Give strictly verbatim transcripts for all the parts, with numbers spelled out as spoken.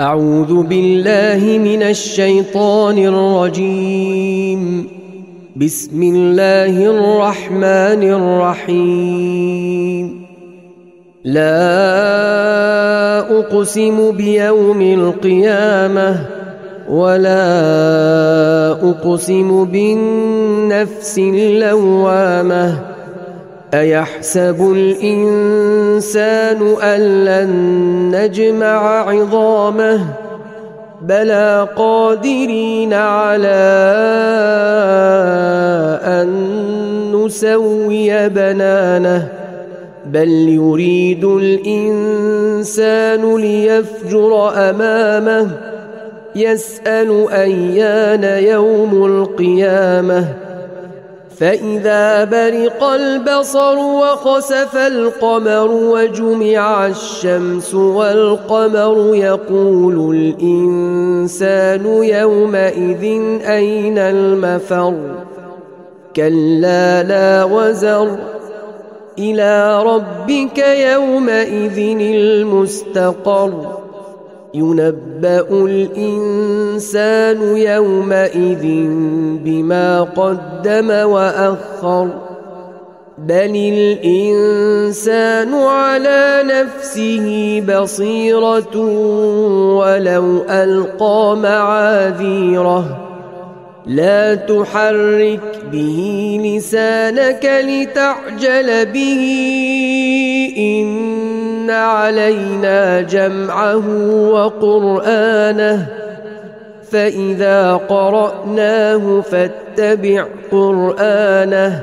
أعوذ بالله من الشيطان الرجيم. بسم الله الرحمن الرحيم. لا أقسم بيوم القيامة ولا أقسم بالنفس اللوامة. أيحسب الإنسان أن لن نجمع عظامه بلى قادرين على أن نسوي بنانه بل يريد الإنسان ليفجر أمامه يسأل أيان يوم القيامة فإذا برق البصر وخسف القمر وجمع الشمس والقمر يقول الإنسان يومئذ أين المفر كلا لا وزر إلى ربك يومئذ المستقر ينبأ الإنسان يومئذ بما قدم وأخر بل الإنسان على نفسه بصيرة ولو ألقى معاذيره لا تحرك به لسانك لتعجل به إن علينا جمعه وقرآنه فإذا قرأناه فاتبع قرآنه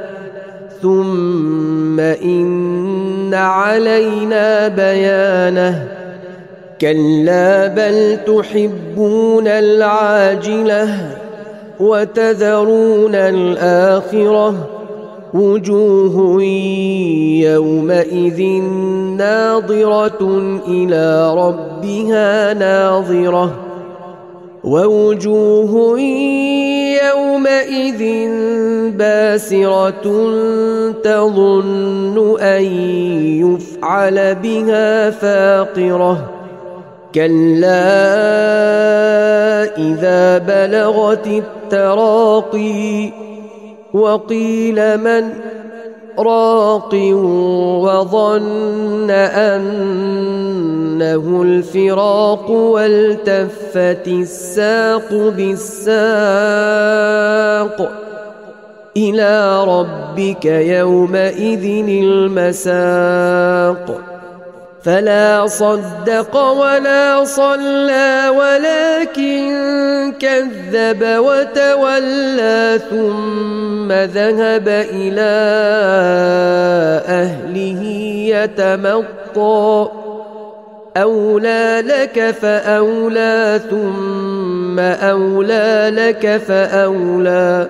ثم إن علينا بيانه كلا بل تحبون العاجلة وتذرون الآخرة وجوه يومئذ ناظرة إلى ربها ناظرة ووجوه يومئذ باسرة تظن أن يفعل بها فاقرة كلا إذا بلغت التراقي وقيل من راق وظن أنه الفراق والتفت الساق بالساق إلى ربك يومئذ المساق فلا صدق ولا صلى ولكن كذب وتولى ثم ذهب إلى أهله يتمطى أولى لك فأولى ثم أولى لك فأولى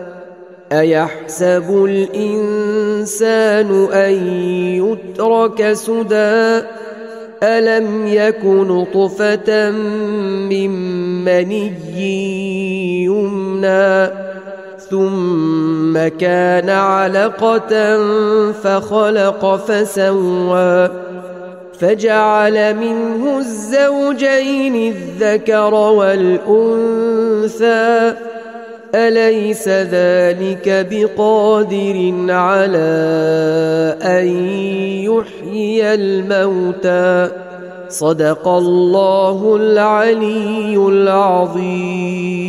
أيحسب الإنسان أن يترك سدى ألم يك نطفة من مني يمنى ثم كان علقة فخلق فسوى فجعل منه الزوجين الذكر والأنثى أليس ذلك بقادر على أن يحيي الموتى صدق الله العلي العظيم.